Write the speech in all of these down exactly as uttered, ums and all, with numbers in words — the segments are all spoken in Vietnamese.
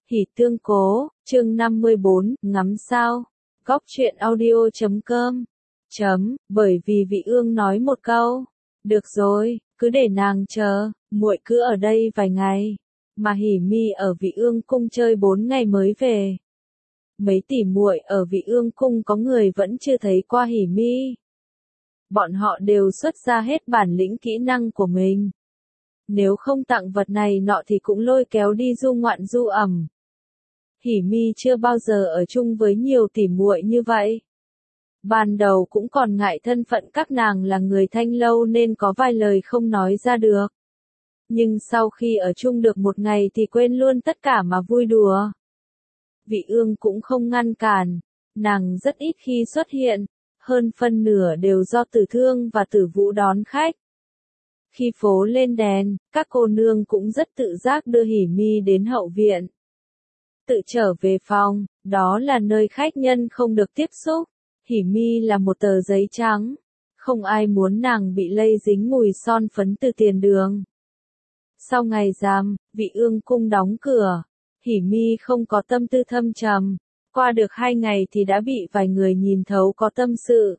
Hỉ tương cố, chương năm mươi bốn, ngắm sao. Góc truyện audio chấm com. Chấm, bởi vì vị ương nói một câu. Được rồi, cứ để nàng chờ, muội cứ ở đây vài ngày. Mà Hỉ Mi ở vị ương cung chơi bốn ngày mới về. Mấy tỷ muội ở vị ương cung có người vẫn chưa thấy qua Hỉ Mi. Bọn họ đều xuất ra hết bản lĩnh kỹ năng của mình. Nếu không tặng vật này nọ thì cũng lôi kéo đi du ngoạn du ẩm. Hỉ Mi chưa bao giờ ở chung với nhiều tỷ muội như vậy. Ban đầu cũng còn ngại thân phận các nàng là người Thanh Lâu nên có vài lời không nói ra được. Nhưng sau khi ở chung được một ngày thì quên luôn tất cả mà vui đùa. Vị ương cũng không ngăn cản, nàng rất ít khi xuất hiện, hơn phân nửa đều do Tử Thương và Tử Vũ đón khách. Khi phố lên đèn, các cô nương cũng rất tự giác đưa Hỉ Mi đến hậu viện. Tự trở về phòng, đó là nơi khách nhân không được tiếp xúc. Hỉ Mi là một tờ giấy trắng, không ai muốn nàng bị lây dính mùi son phấn từ tiền đường. Sau ngày giam, vị ương cung đóng cửa, Hỉ Mi không có tâm tư thâm trầm, qua được hai ngày thì đã bị vài người nhìn thấu có tâm sự.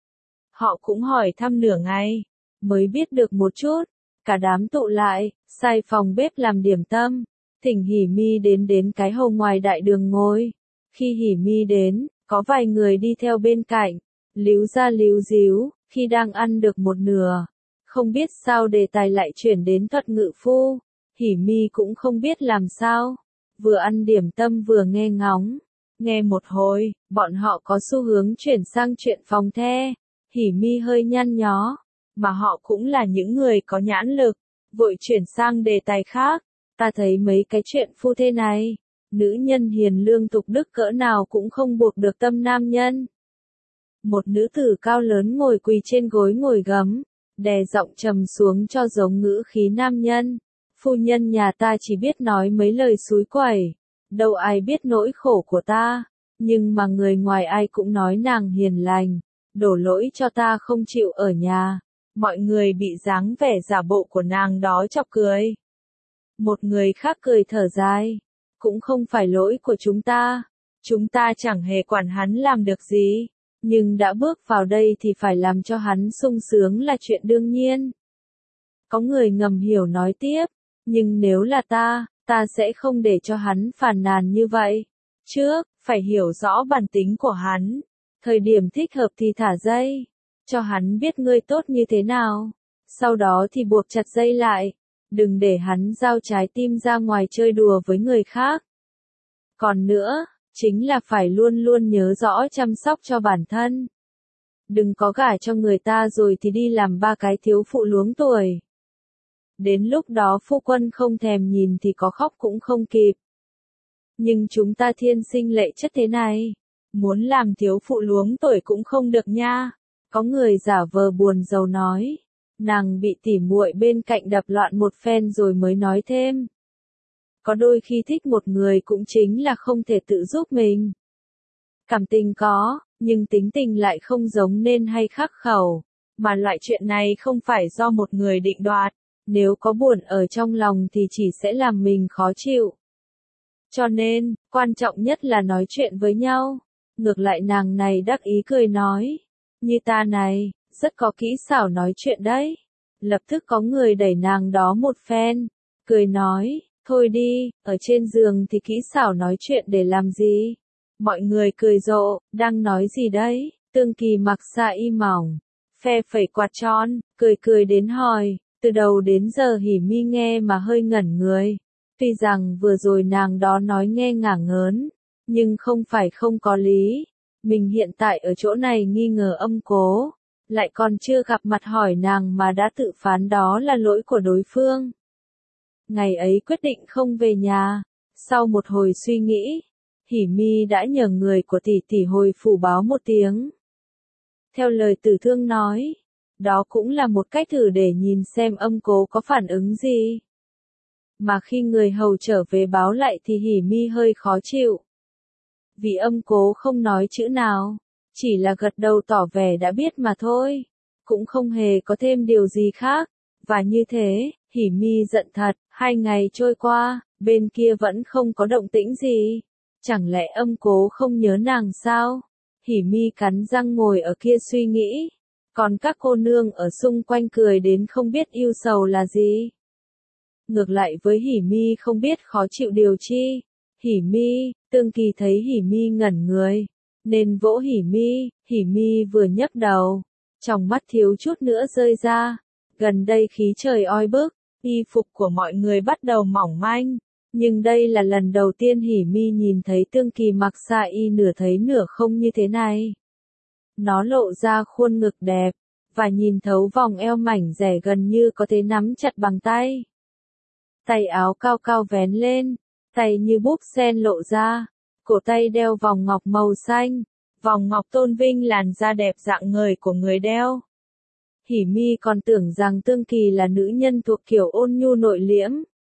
Họ cũng hỏi thăm nửa ngày, mới biết được một chút, cả đám tụ lại, sai phòng bếp làm điểm tâm, thỉnh Hỉ Mi đến đến cái hầu ngoài đại đường ngồi. Khi Hỉ Mi đến, có vài người đi theo bên cạnh, líu ra líu díu, khi đang ăn được một nửa. Không biết sao đề tài lại chuyển đến thuật ngự phu, Hỉ Mi cũng không biết làm sao, vừa ăn điểm tâm vừa nghe ngóng. Nghe một hồi, bọn họ có xu hướng chuyển sang chuyện phòng the, Hỉ Mi hơi nhăn nhó, mà họ cũng là những người có nhãn lực, vội chuyển sang đề tài khác. Ta thấy mấy cái chuyện phu thê này, nữ nhân hiền lương tục đức cỡ nào cũng không buộc được tâm nam nhân. Một nữ tử cao lớn ngồi quỳ trên gối ngồi gấm, đè giọng trầm xuống cho giống ngữ khí nam nhân. Phu nhân nhà ta chỉ biết nói mấy lời xúi quẩy, đâu ai biết nỗi khổ của ta, nhưng mà người ngoài ai cũng nói nàng hiền lành, đổ lỗi cho ta không chịu ở nhà. Mọi người bị dáng vẻ giả bộ của nàng đó chọc cười. Một người khác cười thở dài, cũng không phải lỗi của chúng ta, chúng ta chẳng hề quản hắn làm được gì, nhưng đã bước vào đây thì phải làm cho hắn sung sướng là chuyện đương nhiên. Có người ngầm hiểu nói tiếp, nhưng nếu là ta, ta sẽ không để cho hắn phàn nàn như vậy. Trước, phải hiểu rõ bản tính của hắn, thời điểm thích hợp thì thả dây, cho hắn biết ngươi tốt như thế nào, sau đó thì buộc chặt dây lại. Đừng để hắn giao trái tim ra ngoài chơi đùa với người khác. Còn nữa, chính là phải luôn luôn nhớ rõ chăm sóc cho bản thân. Đừng có gả cho người ta rồi thì đi làm ba cái thiếu phụ luống tuổi. Đến lúc đó phu quân không thèm nhìn thì có khóc cũng không kịp. Nhưng chúng ta thiên sinh lệ chất thế này, muốn làm thiếu phụ luống tuổi cũng không được nha. Có người giả vờ buồn rầu nói. Nàng bị tỉ muội bên cạnh đập loạn một phen rồi mới nói thêm. Có đôi khi thích một người cũng chính là không thể tự giúp mình. Cảm tình có, nhưng tính tình lại không giống nên hay khắc khẩu. Mà loại chuyện này không phải do một người định đoạt. Nếu có buồn ở trong lòng thì chỉ sẽ làm mình khó chịu. Cho nên, quan trọng nhất là nói chuyện với nhau. Ngược lại nàng này đắc ý cười nói. Như ta này, rất có kỹ xảo nói chuyện đấy. Lập tức có người đẩy nàng đó một phen, cười nói, thôi đi, ở trên giường thì kỹ xảo nói chuyện để làm gì? Mọi người cười rộ, đang nói gì đấy? Tương Kỳ mặc xa y mỏng, phe phẩy quạt tròn, cười cười đến hỏi, từ đầu đến giờ Hỉ Mi nghe mà hơi ngẩn người. Tuy rằng vừa rồi nàng đó nói nghe ngả ngớn, nhưng không phải không có lý. Mình hiện tại ở chỗ này nghi ngờ âm cố. Lại còn chưa gặp mặt hỏi nàng mà đã tự phán đó là lỗi của đối phương. Ngày ấy quyết định không về nhà, sau một hồi suy nghĩ, Hỉ Mi đã nhờ người của tỷ tỷ hồi phủ báo một tiếng. Theo lời Tử Thương nói, đó cũng là một cách thử để nhìn xem âm cố có phản ứng gì. Mà khi người hầu trở về báo lại thì Hỉ Mi hơi khó chịu. Vì âm cố không nói chữ nào. Chỉ là gật đầu tỏ vẻ đã biết mà thôi, cũng không hề có thêm điều gì khác, và như thế, Hỉ Mi giận thật, hai ngày trôi qua, bên kia vẫn không có động tĩnh gì. Chẳng lẽ Âm Cố không nhớ nàng sao? Hỉ Mi cắn răng ngồi ở kia suy nghĩ. Còn các cô nương ở xung quanh cười đến không biết yêu sầu là gì. Ngược lại với Hỉ Mi không biết khó chịu điều chi. Hỉ Mi, Tương Kỳ thấy Hỉ Mi ngẩn người, nên vỗ Hỉ Mi, Hỉ Mi vừa nhấc đầu, trong mắt thiếu chút nữa rơi ra. Gần đây khí trời oi bức, y phục của mọi người bắt đầu mỏng manh, nhưng đây là lần đầu tiên Hỉ Mi nhìn thấy Tương Kỳ mặc xa y nửa thấy nửa không như thế này. Nó lộ ra khuôn ngực đẹp, và nhìn thấu vòng eo mảnh dẻ gần như có thể nắm chặt bằng tay. Tay áo cao cao vén lên, tay như búp sen lộ ra, cổ tay đeo vòng ngọc màu xanh, vòng ngọc tôn vinh làn da đẹp dạng người của người đeo. Hỉ Mi còn tưởng rằng Tương Kỳ là nữ nhân thuộc kiểu ôn nhu nội liễm,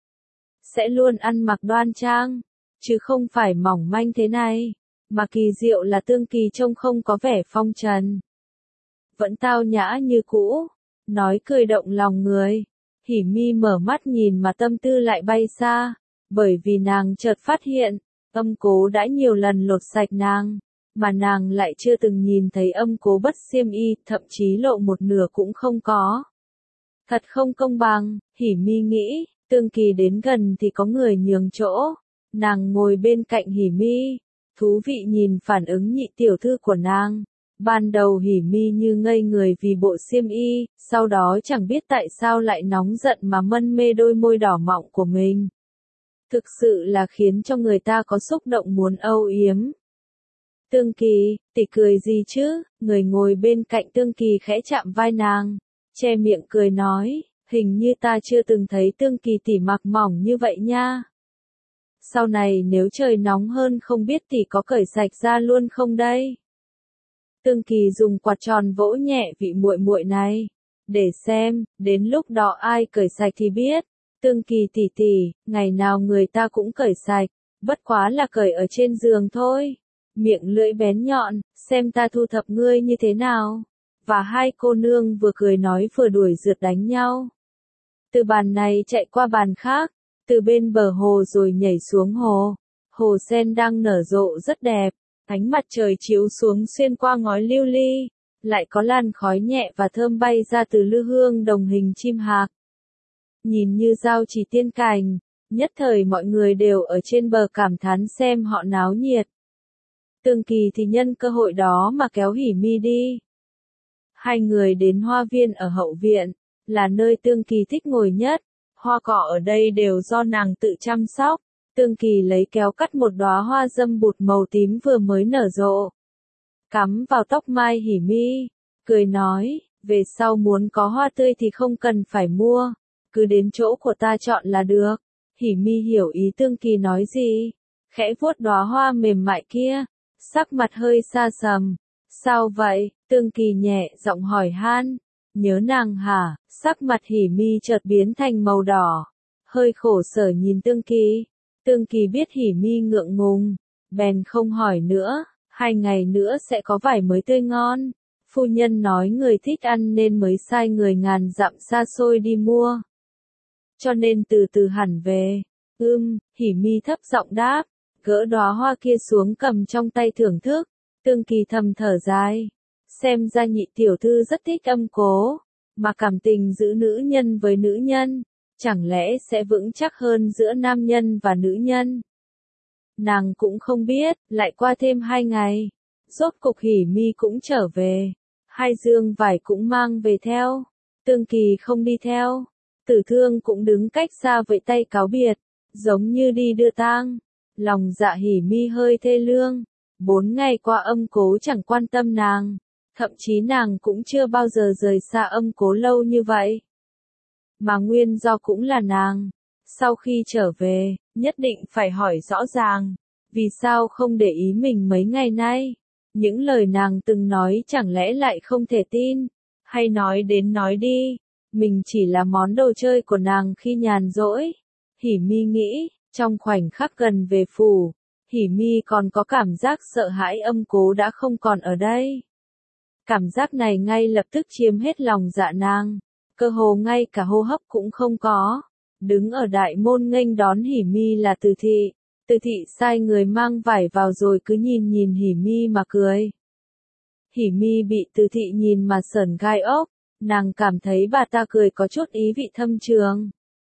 sẽ luôn ăn mặc đoan trang, chứ không phải mỏng manh thế này, mà kỳ diệu là Tương Kỳ trông không có vẻ phong trần, vẫn tao nhã như cũ, nói cười động lòng người. Hỉ Mi mở mắt nhìn mà tâm tư lại bay xa, bởi vì nàng chợt phát hiện, Âm Cố đã nhiều lần lột sạch nàng, mà nàng lại chưa từng nhìn thấy Âm Cố bất xiêm y, thậm chí lộ một nửa cũng không có. Thật không công bằng, Hỉ Mi nghĩ, Tương Kỳ đến gần thì có người nhường chỗ, nàng ngồi bên cạnh Hỉ Mi, thú vị nhìn phản ứng nhị tiểu thư của nàng. Ban đầu Hỉ Mi như ngây người vì bộ xiêm y, sau đó chẳng biết tại sao lại nóng giận mà mân mê đôi môi đỏ mọng của mình. Thực sự là khiến cho người ta có xúc động muốn âu yếm. Tương Kỳ, tỷ cười gì chứ? Người ngồi bên cạnh Tương Kỳ khẽ chạm vai nàng, che miệng cười nói, hình như ta chưa từng thấy Tương Kỳ tỷ mặc mỏng như vậy nha. Sau này nếu trời nóng hơn không biết tỷ có cởi sạch ra luôn không đây? Tương Kỳ dùng quạt tròn vỗ nhẹ vị muội muội này, để xem, đến lúc đó ai cởi sạch thì biết. Tương Kỳ tỷ tỷ, ngày nào người ta cũng cởi sạch, bất quá là cởi ở trên giường thôi. Miệng lưỡi bén nhọn, xem ta thu thập ngươi như thế nào. Và hai cô nương vừa cười nói vừa đuổi rượt đánh nhau. Từ bàn này chạy qua bàn khác, từ bên bờ hồ rồi nhảy xuống hồ. Hồ sen đang nở rộ rất đẹp. Ánh mặt trời chiếu xuống xuyên qua ngói lưu ly, lại có làn khói nhẹ và thơm bay ra từ lư hương đồng hình chim hạc. Nhìn như giao chỉ tiên cảnh, nhất thời mọi người đều ở trên bờ cảm thán xem họ náo nhiệt. Tương Kỳ thì nhân cơ hội đó mà kéo Hỉ Mi đi. Hai người đến hoa viên ở hậu viện, là nơi Tương Kỳ thích ngồi nhất, hoa cỏ ở đây đều do nàng tự chăm sóc. Tương Kỳ lấy kéo cắt một đóa hoa dâm bụt màu tím vừa mới nở rộ, cắm vào tóc mai Hỉ Mi, cười nói, về sau muốn có hoa tươi thì không cần phải mua, cứ đến chỗ của ta chọn là được. Hỉ Mi hiểu ý Tương Kỳ nói gì, khẽ vuốt đóa hoa mềm mại kia, sắc mặt hơi xa sầm. Sao vậy? Tương Kỳ nhẹ giọng hỏi han. Nhớ nàng hả? Sắc mặt Hỉ Mi chợt biến thành màu đỏ, hơi khổ sở nhìn Tương Kỳ. Tương Kỳ biết Hỉ Mi ngượng ngùng, bèn không hỏi nữa, hai ngày nữa sẽ có vải mới tươi ngon. Phu nhân nói người thích ăn nên mới sai người ngàn dặm xa xôi đi mua. Cho nên từ từ hẳn về. Ưm, Hỉ Mi thấp giọng đáp, gỡ đóa hoa kia xuống cầm trong tay thưởng thức. Tương Kỳ thầm thở dài, xem ra nhị tiểu thư rất thích Âm Cố, mà cảm tình giữa nữ nhân với nữ nhân, chẳng lẽ sẽ vững chắc hơn giữa nam nhân và nữ nhân? Nàng cũng không biết, lại qua thêm hai ngày, rốt cục Hỉ Mi cũng trở về, hai dương vải cũng mang về theo, Tương Kỳ không đi theo, Tử Thương cũng đứng cách xa vẫy tay cáo biệt, giống như đi đưa tang. Lòng dạ Hỉ Mi hơi thê lương, bốn ngày qua Âm Cố chẳng quan tâm nàng, thậm chí nàng cũng chưa bao giờ rời xa Âm Cố lâu như vậy. Mà nguyên do cũng là nàng, sau khi trở về, nhất định phải hỏi rõ ràng, vì sao không để ý mình mấy ngày nay, những lời nàng từng nói chẳng lẽ lại không thể tin, hay nói đến nói đi, mình chỉ là món đồ chơi của nàng khi nhàn rỗi. Hỉ Mi nghĩ, trong khoảnh khắc gần về phủ, Hỉ Mi còn có cảm giác sợ hãi Âm Cố đã không còn ở đây. Cảm giác này ngay lập tức chiếm hết lòng dạ nàng. cơ hồ ngay cả hô hấp cũng không có. Đứng ở đại môn nghênh đón Hỉ Mi là Từ Thị. Từ Thị sai người mang vải vào rồi cứ nhìn nhìn Hỉ Mi mà cười. Hỉ Mi bị Từ Thị nhìn mà sởn gai ốc, nàng cảm thấy bà ta cười có chút ý vị thâm trường.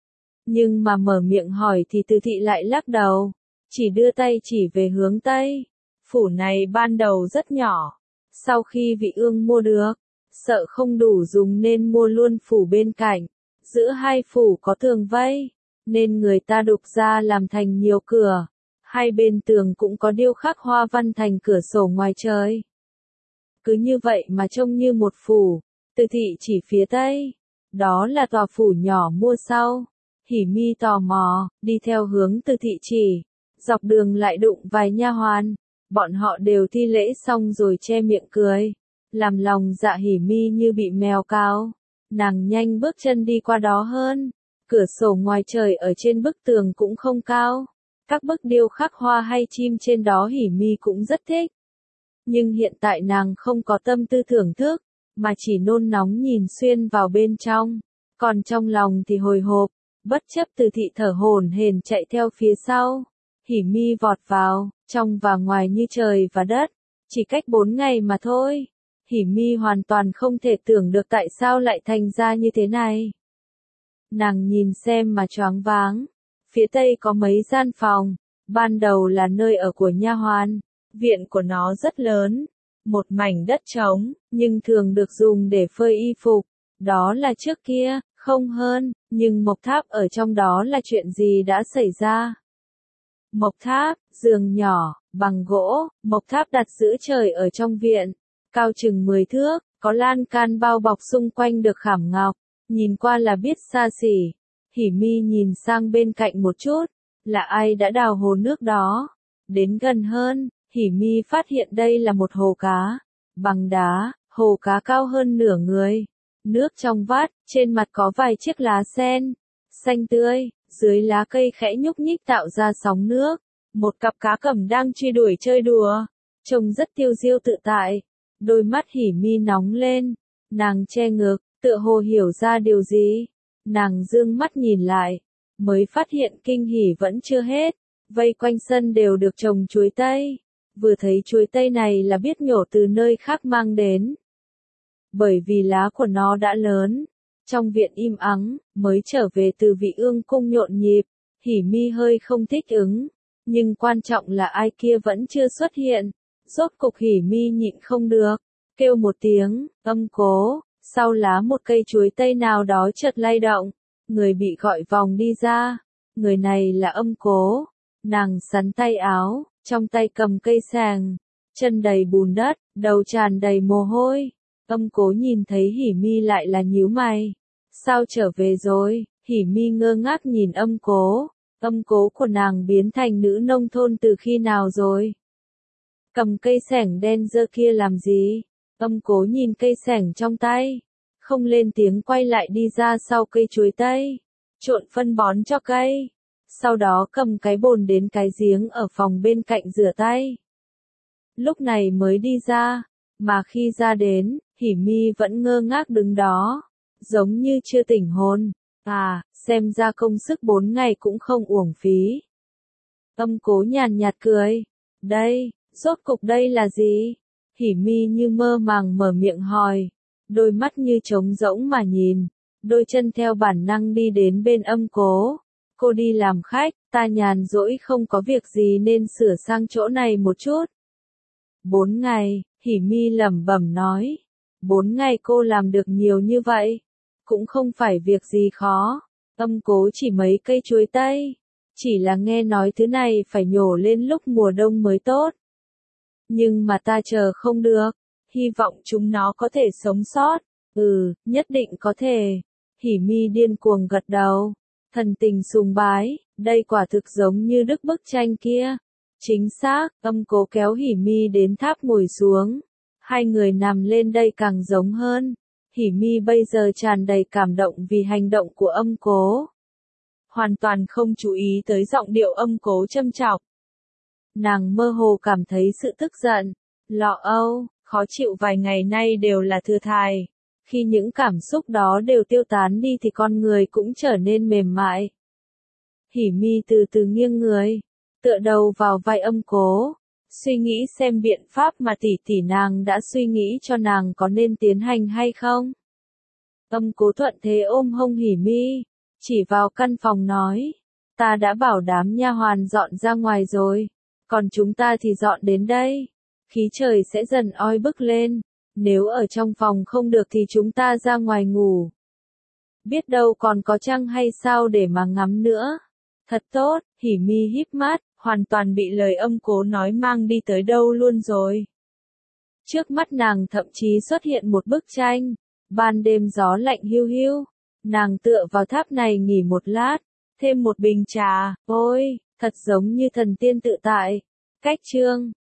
Nhưng mà mở miệng hỏi thì Từ Thị lại lắc đầu, chỉ đưa tay chỉ về hướng Tây. Phủ này ban đầu rất nhỏ, sau khi Vị Ương mua được, sợ không đủ dùng nên mua luôn phủ bên cạnh. Giữa hai phủ có tường vây, nên người ta đục ra làm thành nhiều cửa. Hai bên tường cũng có điêu khắc hoa văn thành cửa sổ ngoài trời. Cứ như vậy mà trông như một phủ. Từ Thị chỉ phía Tây, đó là tòa phủ nhỏ mua sau. Hỉ Mi tò mò, đi theo hướng Từ Thị chỉ, dọc đường lại đụng vài nha hoàn. Bọn họ đều thi lễ xong rồi che miệng cười, làm lòng dạ Hỉ Mi như bị mèo cào. Nàng nhanh bước chân đi qua đó hơn. Cửa sổ ngoài trời ở trên bức tường cũng không cao. Các bức điêu khắc hoa hay chim trên đó Hỉ Mi cũng rất thích. Nhưng hiện tại nàng không có tâm tư thưởng thức, mà chỉ nôn nóng nhìn xuyên vào bên trong. Còn trong lòng thì hồi hộp, bất chấp Từ Thị thở hổn hển chạy theo phía sau. Hỉ Mi vọt vào, trong và ngoài như trời và đất. Chỉ cách bốn ngày mà thôi. Hỉ Mi hoàn toàn không thể tưởng được tại sao lại thành ra như thế này. Nàng nhìn xem mà choáng váng. Phía Tây có mấy gian phòng, ban đầu là nơi ở của nha hoàn. Viện của nó rất lớn, một mảnh đất trống, nhưng thường được dùng để phơi y phục. Đó là trước kia, không hơn, nhưng mộc tháp ở trong đó là chuyện gì đã xảy ra? Mộc tháp, giường nhỏ, bằng gỗ, mộc tháp đặt giữa trời ở trong viện, cao chừng mười thước, có lan can bao bọc xung quanh được khảm ngọc, nhìn qua là biết xa xỉ. Hỉ Mi nhìn sang bên cạnh một chút, là ai đã đào hồ nước đó? Đến gần hơn, Hỉ Mi phát hiện đây là một hồ cá, bằng đá, hồ cá cao hơn nửa người. Nước trong vắt, trên mặt có vài chiếc lá sen, xanh tươi, dưới lá cây khẽ nhúc nhích tạo ra sóng nước. Một cặp cá cẩm đang truy đuổi chơi đùa, trông rất tiêu diêu tự tại. Đôi mắt Hỉ Mi nóng lên, nàng che ngực, tựa hồ hiểu ra điều gì. Nàng dương mắt nhìn lại, mới phát hiện kinh hỉ vẫn chưa hết. Vây quanh sân đều được trồng chuối tây. Vừa thấy chuối tây này là biết nhổ từ nơi khác mang đến. Bởi vì lá của nó đã lớn. Trong viện im ắng, mới trở về từ Vị Ương cung nhộn nhịp. Hỉ Mi hơi không thích ứng. Nhưng quan trọng là ai kia vẫn chưa xuất hiện. Rốt cục Hỉ Mi nhịn không được, kêu một tiếng, Âm Cố. Sau lá một cây chuối tây nào đó chợt lay động. Người bị gọi vòng đi ra. Người này là Âm Cố. Nàng sắn tay áo, trong tay cầm cây sàng, chân đầy bùn đất, đầu tràn đầy mồ hôi. Âm Cố nhìn thấy Hỉ Mi lại là nhíu mày. Sao trở về rồi? Hỉ Mi ngơ ngác nhìn Âm Cố. Âm Cố của nàng biến thành nữ nông thôn từ khi nào rồi? Cầm cây sẻng đen dơ kia làm gì? Âm Cố nhìn cây sẻng trong tay, không lên tiếng quay lại đi ra sau cây chuối tây, trộn phân bón cho cây. Sau đó cầm cái bồn đến cái giếng ở phòng bên cạnh rửa tay. Lúc này mới đi ra, mà khi ra đến, Hỉ Mi vẫn ngơ ngác đứng đó, giống như chưa tỉnh hồn. À, xem ra công sức bốn ngày cũng không uổng phí. Âm Cố nhàn nhạt cười. Đây, rốt cục đây là gì? Hỉ Mi như mơ màng mở miệng hỏi, đôi mắt như trống rỗng mà nhìn, đôi chân theo bản năng đi đến bên Âm Cố. Cô đi làm khách, ta nhàn rỗi không có việc gì nên sửa sang chỗ này một chút. Bốn ngày, Hỉ Mi lẩm bẩm nói. Bốn ngày cô làm được nhiều như vậy, cũng không phải việc gì khó. Âm Cố chỉ mấy cây chuối tây, chỉ là nghe nói thứ này phải nhổ lên lúc mùa đông mới tốt. Nhưng mà ta chờ không được, hy vọng chúng nó có thể sống sót. Ừ, nhất định có thể. Hỉ Mi điên cuồng gật đầu, thần tình sùng bái, đây quả thực giống như đức bức tranh kia. Chính xác, Âm Cố kéo Hỉ Mi đến tháp ngồi xuống. Hai người nằm lên đây càng giống hơn. Hỉ Mi bây giờ tràn đầy cảm động vì hành động của Âm Cố. Hoàn toàn không chú ý tới giọng điệu Âm Cố châm chọc. Nàng mơ hồ cảm thấy sự tức giận, lo âu, khó chịu vài ngày nay đều là thừa thải. Khi những cảm xúc đó đều tiêu tán đi thì con người cũng trở nên mềm mại. Hỉ Mi từ từ nghiêng người, tựa đầu vào vai Âm Cố, suy nghĩ xem biện pháp mà tỷ tỷ nàng đã suy nghĩ cho nàng có nên tiến hành hay không. Âm Cố thuận thế ôm hông Hỉ Mi, chỉ vào căn phòng nói, ta đã bảo đám nha hoàn dọn ra ngoài rồi, còn chúng ta thì dọn đến đây. Khí trời sẽ dần oi bức lên, nếu ở trong phòng không được thì chúng ta ra ngoài ngủ. Biết đâu còn có trăng hay sao để mà ngắm nữa. Thật tốt, Hỉ Mi híp mắt, hoàn toàn bị lời Âm Cố nói mang đi tới đâu luôn rồi. Trước mắt nàng thậm chí xuất hiện một bức tranh, ban đêm gió lạnh hiu hiu, nàng tựa vào tháp này nghỉ một lát, thêm một bình trà, ôi, thật giống như thần tiên tự tại. Cách chương